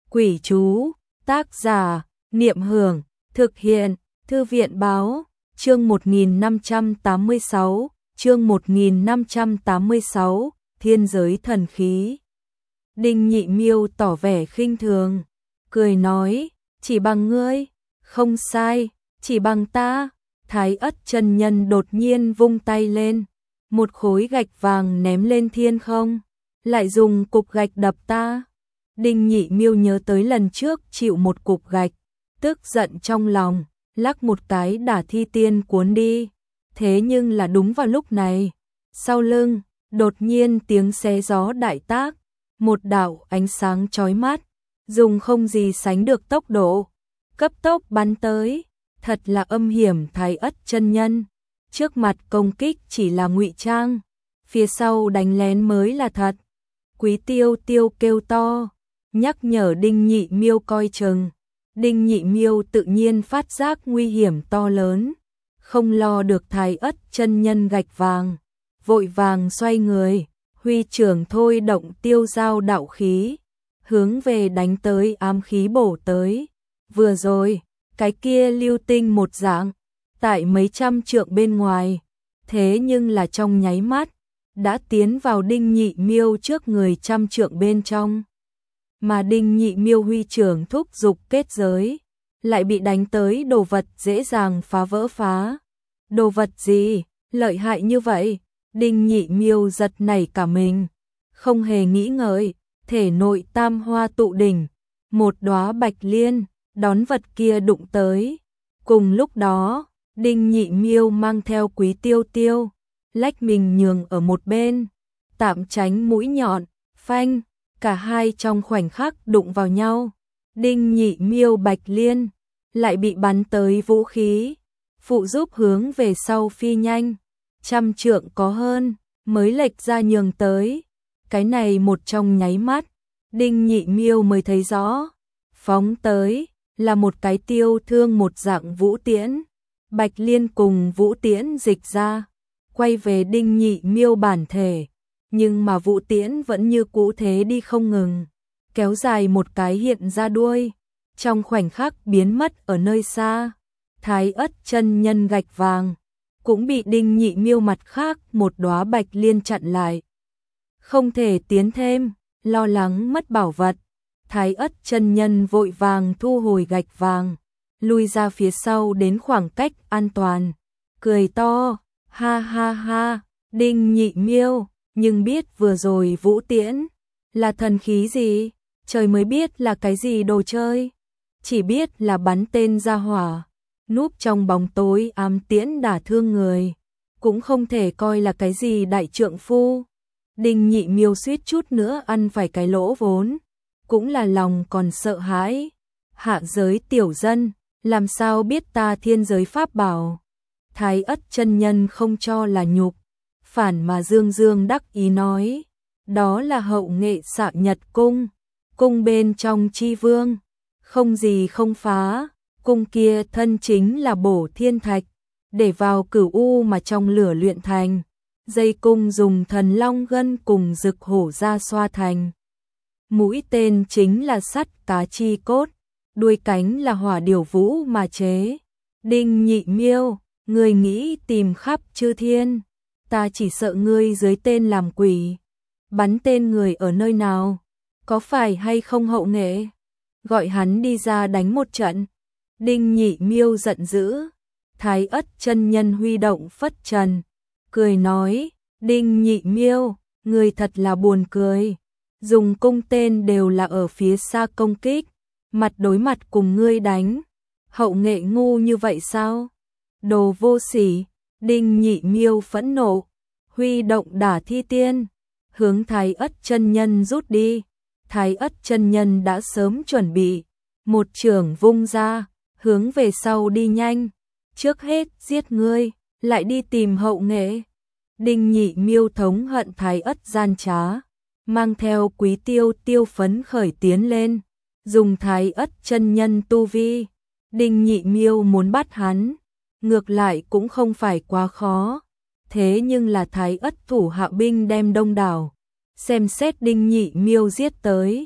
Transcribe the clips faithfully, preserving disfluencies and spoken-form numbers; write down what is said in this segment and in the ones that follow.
Quỷ chú, tác giả, Niệm Hưởng, thực hiện, Thư viện báo, chương một nghìn năm trăm tám mươi sáu, chương một nghìn năm trăm tám mươi sáu, thiên giới thần khí. Đinh Nhị Miêu tỏ vẻ khinh thường, cười nói, chỉ bằng ngươi, không sai, chỉ bằng ta. Thái Ất chân nhân đột nhiên vung tay lên, một khối gạch vàng ném lên thiên không, lại dùng cục gạch đập ta. Đinh Nhị Miêu nhớ tới lần trước chịu một cục gạch, tức giận trong lòng, lắc một cái đả thi tiên cuốn đi. Thế nhưng là đúng vào lúc này, sau lưng, đột nhiên tiếng xé gió đại tác, một đạo ánh sáng chói mắt, dùng không gì sánh được tốc độ, cấp tốc bắn tới, thật là âm hiểm. Thái Ất chân nhân, trước mặt công kích chỉ là ngụy trang, phía sau đánh lén mới là thật. Quý Tiêu Tiêu kêu to, nhắc nhở Đinh Nhị Miêu coi chừng. Đinh Nhị Miêu tự nhiên phát giác nguy hiểm to lớn, không lo được Thái Ất chân nhân gạch vàng, vội vàng xoay người, huy trưởng thôi động tiêu giao đạo khí, hướng về đánh tới ám khí bổ tới. Vừa rồi, cái kia lưu tinh một dạng, tại mấy trăm trượng bên ngoài, thế nhưng là trong nháy mắt, đã tiến vào Đinh Nhị Miêu trước người trăm trượng bên trong. Mà Đinh Nhị Miêu huy trưởng thúc dục kết giới, lại bị đánh tới đồ vật dễ dàng phá vỡ phá. Đồ vật gì, lợi hại như vậy? Đinh Nhị Miêu giật nảy cả mình, không hề nghĩ ngợi, thể nội tam hoa tụ đỉnh, một đóa bạch liên, đón vật kia đụng tới. Cùng lúc đó, Đinh Nhị Miêu mang theo Quý Tiêu Tiêu, lách mình nhường ở một bên, tạm tránh mũi nhọn, phanh, cả hai trong khoảnh khắc đụng vào nhau. Đinh Nhị Miêu bạch liên, lại bị bắn tới vũ khí, phụ giúp hướng về sau phi nhanh, trăm trượng có hơn, mới lệch ra nhường tới. Cái này một trong nháy mắt, Đinh Nhị Miêu mới thấy rõ, phóng tới, là một cái tiêu thương một dạng vũ tiễn. Bạch liên cùng vũ tiễn dịch ra, quay về Đinh Nhị Miêu bản thể, nhưng mà vũ tiễn vẫn như cũ thế đi không ngừng, kéo dài một cái hiện ra đuôi, trong khoảnh khắc biến mất ở nơi xa. Thái Ất chân nhân gạch vàng, cũng bị Đinh Nhị Miêu mặt khác một đóa bạch liên chặn lại. Không thể tiến thêm, lo lắng mất bảo vật. Thái Ất chân nhân vội vàng thu hồi gạch vàng, lui ra phía sau đến khoảng cách an toàn, cười to, ha ha ha. Đinh Nhị Miêu, nhưng biết vừa rồi vũ tiễn là thần khí gì, trời mới biết là cái gì đồ chơi, chỉ biết là bắn tên ra hỏa, núp trong bóng tối ám tiễn đả thương người, cũng không thể coi là cái gì đại trượng phu. Đinh Nhị Miêu suýt chút nữa ăn phải cái lỗ vốn, cũng là lòng còn sợ hãi. Hạ giới tiểu dân, làm sao biết ta thiên giới pháp bảo? Thái Ất chân nhân không cho là nhục, phản mà dương dương đắc ý nói, đó là hậu nghệ Xạ Nhật cung, cung bên trong chi vương, không gì không phá. Cung kia thân chính là bổ thiên thạch, để vào cửu u mà trong lửa luyện thành. Dây cung dùng thần long gân cùng rực hổ ra xoa thành. Mũi tên chính là sắt cá chi cốt, đuôi cánh là hỏa điều vũ mà chế. Đinh Nhị Miêu, ngươi nghĩ tìm khắp chư thiên, ta chỉ sợ ngươi dưới tên làm quỷ. Bắn tên người ở nơi nào, có phải hay không hậu nghệ? Gọi hắn đi ra đánh một trận. Đinh Nhị Miêu giận dữ. Thái Ất chân nhân huy động phất trần, cười nói, Đinh Nhị Miêu, người thật là buồn cười, dùng cung tên đều là ở phía xa công kích, mặt đối mặt cùng ngươi đánh, hậu nghệ ngu như vậy sao? Đồ vô sỉ. Đinh Nhị Miêu phẫn nộ, huy động đả thi tiên, hướng Thái Ất chân nhân rút đi. Thái Ất chân nhân đã sớm chuẩn bị, một chưởng vung ra, hướng về sau đi nhanh, trước hết giết ngươi, lại đi tìm hậu nghệ. Đinh Nhị Miêu thống hận Thái Ất gian trá, mang theo Quý Tiêu Tiêu phấn khởi tiến lên, dùng Thái Ất chân nhân tu vi. Đinh Nhị Miêu muốn bắt hắn, ngược lại cũng không phải quá khó, thế nhưng là Thái Ất thủ hạ binh đem đông đảo, xem xét Đinh Nhị Miêu giết tới,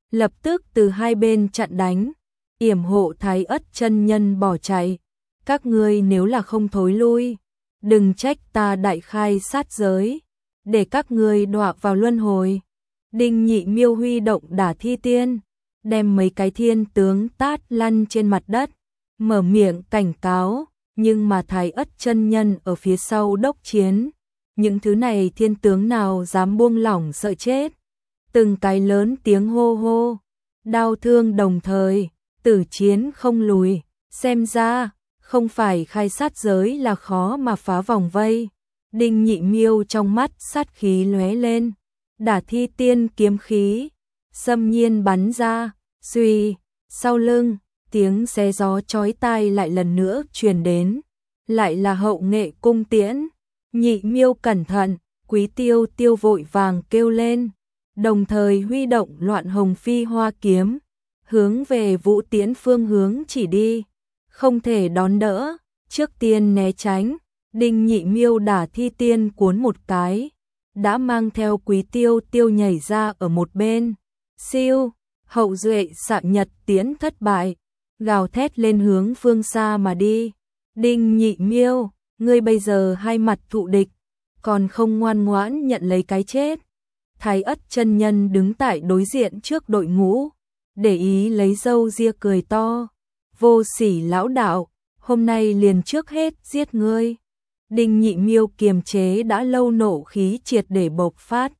lập tức từ hai bên chặn đánh, yểm hộ Thái Ất chân nhân bỏ chạy. Các ngươi nếu là không thối lui, đừng trách ta đại khai sát giới, để các ngươi đọa vào luân hồi. Đinh Nhị Miêu huy động Đả Thi Tiên, đem mấy cái thiên tướng tát lăn trên mặt đất, mở miệng cảnh cáo, nhưng mà Thái Ất chân nhân ở phía sau đốc chiến. Những thứ này thiên tướng nào dám buông lỏng sợ chết. Từng cái lớn tiếng hô hô, đao thương đồng thời, tử chiến không lùi, xem ra, không phải khai sát giới là khó mà phá vòng vây. Đinh Nhị Miêu trong mắt sát khí lóe lên, Đả Thi Tiên kiếm khí, xâm nhiên bắn ra, suy, sau lưng, tiếng xé gió chói tai lại lần nữa truyền đến, lại là Hậu Nghệ cung tiễn. Nhị Miêu cẩn thận, Quý Tiêu Tiêu vội vàng kêu lên, đồng thời huy động Loạn Hồng Phi Hoa kiếm, hướng về Vũ Tiễn phương hướng chỉ đi, không thể đón đỡ, trước tiên né tránh. Đinh Nhị Miêu Đả Thi Tiên cuốn một cái, đã mang theo Quý Tiêu Tiêu nhảy ra ở một bên. Siêu, Hậu Duệ Xạ Nhật Tiễn thất bại, gào thét lên hướng phương xa mà đi. Đinh Nhị Miêu, ngươi bây giờ hai mặt thụ địch, còn không ngoan ngoãn nhận lấy cái chết. Thái Ất chân nhân đứng tại đối diện trước đội ngũ, để ý lấy râu ria cười to, vô sỉ lão đạo, hôm nay liền trước hết giết ngươi. Đinh Nhị Miêu kiềm chế đã lâu nộ khí triệt để bộc phát.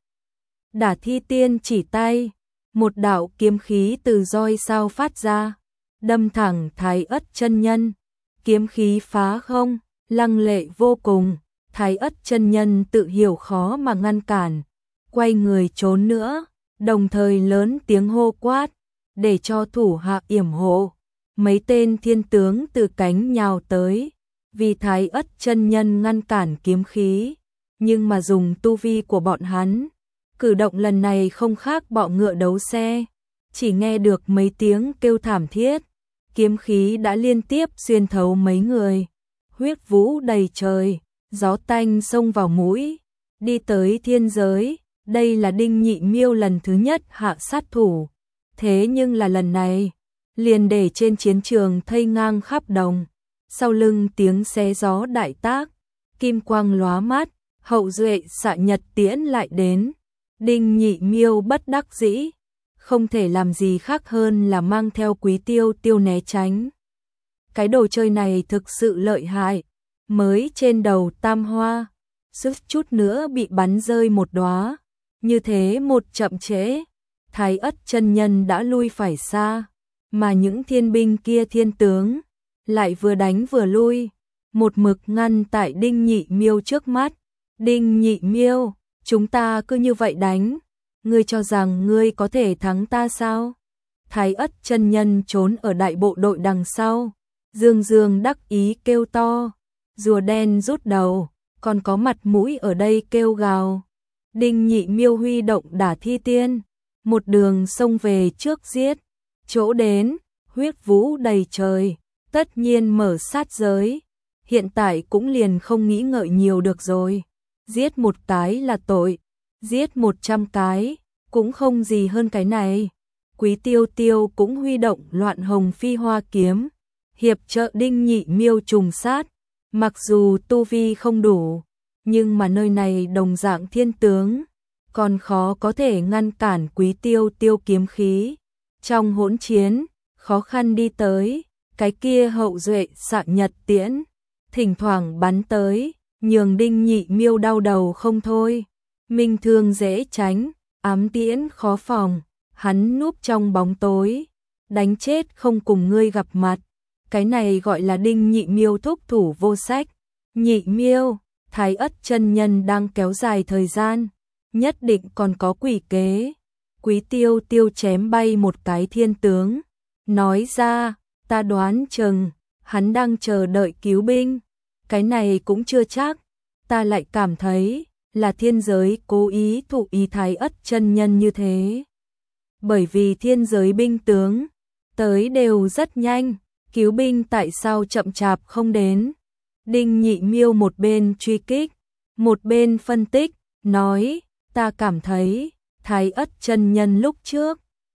Đả Thi Tiên chỉ tay, một đạo kiếm khí từ roi sao phát ra, đâm thẳng Thái Ất chân nhân, kiếm khí phá không, lăng lệ vô cùng. Thái Ất chân nhân tự hiểu khó mà ngăn cản, quay người trốn nữa, đồng thời lớn tiếng hô quát, để cho thủ hạ yểm hộ. Mấy tên thiên tướng từ cánh nhào tới, vì Thái Ất chân nhân ngăn cản kiếm khí, nhưng mà dùng tu vi của bọn hắn, cử động lần này không khác bọ ngựa đấu xe, chỉ nghe được mấy tiếng kêu thảm thiết, kiếm khí đã liên tiếp xuyên thấu mấy người, huyết vũ đầy trời, gió tanh xông vào mũi, đi tới thiên giới. Đây là Đinh Nhị Miêu lần thứ nhất hạ sát thủ, thế nhưng là lần này, liền để trên chiến trường thây ngang khắp đồng. Sau lưng tiếng xé gió đại tác, kim quang lóa mắt, Hậu Duệ Xạ Nhật Tiễn lại đến. Đinh Nhị Miêu bất đắc dĩ, không thể làm gì khác hơn là mang theo Quý Tiêu Tiêu né tránh. Cái đồ chơi này thực sự lợi hại, mới trên đầu tam hoa, suýt chút nữa bị bắn rơi một đóa. Như thế một chậm trễ, Thái Ất chân nhân đã lui phải xa, mà những thiên binh kia thiên tướng lại vừa đánh vừa lui, một mực ngăn tại Đinh Nhị Miêu trước mắt. Đinh Nhị Miêu, chúng ta cứ như vậy đánh, ngươi cho rằng ngươi có thể thắng ta sao? Thái Ất chân nhân trốn ở đại bộ đội đằng sau, dương dương đắc ý kêu to, rùa đen rút đầu, còn có mặt mũi ở đây kêu gào. Đinh Nhị Miêu huy động Đả Thi Tiên, một đường xông về trước giết, chỗ đến, huyết vũ đầy trời, tất nhiên mở sát giới, hiện tại cũng liền không nghĩ ngợi nhiều được rồi, giết một cái là tội, giết một trăm cái, cũng không gì hơn cái này. Quý Tiêu Tiêu cũng huy động Loạn Hồng Phi Hoa kiếm, hiệp trợ Đinh Nhị Miêu trùng sát, mặc dù tu vi không đủ, nhưng mà nơi này đồng dạng thiên tướng, còn khó có thể ngăn cản Quý Tiêu Tiêu kiếm khí. Trong hỗn chiến, khó khăn đi tới, cái kia Hậu Duệ Xạ Nhật Tiễn, thỉnh thoảng bắn tới, nhường Đinh Nhị Miêu đau đầu không thôi. Minh thương dễ tránh, ám tiễn khó phòng, hắn núp trong bóng tối, đánh chết không cùng ngươi gặp mặt. Cái này gọi là Đinh Nhị Miêu thúc thủ vô sách. Nhị Miêu, Thái Ất chân nhân đang kéo dài thời gian, nhất định còn có quỷ kế. Quý Tiêu Tiêu chém bay một cái thiên tướng, nói ra, ta đoán chừng, hắn đang chờ đợi cứu binh. Cái này cũng chưa chắc, ta lại cảm thấy là thiên giới cố ý thụ ý Thái Ất chân nhân như thế. Bởi vì thiên giới binh tướng tới đều rất nhanh, cứu binh tại sao chậm chạp không đến? Đinh Nhị Miêu một bên truy kích, một bên phân tích, nói, ta cảm thấy Thái Ất chân nhân lúc trước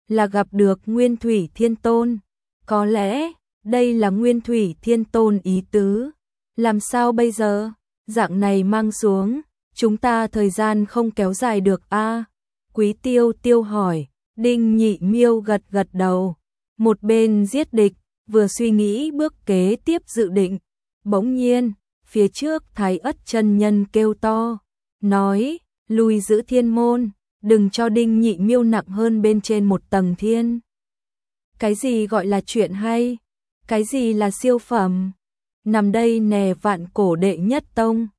là gặp được Nguyên Thủy Thiên Tôn. Có lẽ, đây là Nguyên Thủy Thiên Tôn ý tứ. Làm sao bây giờ? Dạng này mang xuống, chúng ta thời gian không kéo dài được a. Quý Tiêu Tiêu hỏi, Đinh Nhị Miêu gật gật đầu. Một bên giết địch, vừa suy nghĩ bước kế tiếp dự định. Bỗng nhiên, phía trước Thái Ất chân nhân kêu to, nói, lùi giữ thiên môn, đừng cho Đinh Nhị Miêu nặng hơn bên trên một tầng thiên. Cái gì gọi là chuyện hay? Cái gì là siêu phẩm? Nằm đây nè vạn cổ đệ nhất tông.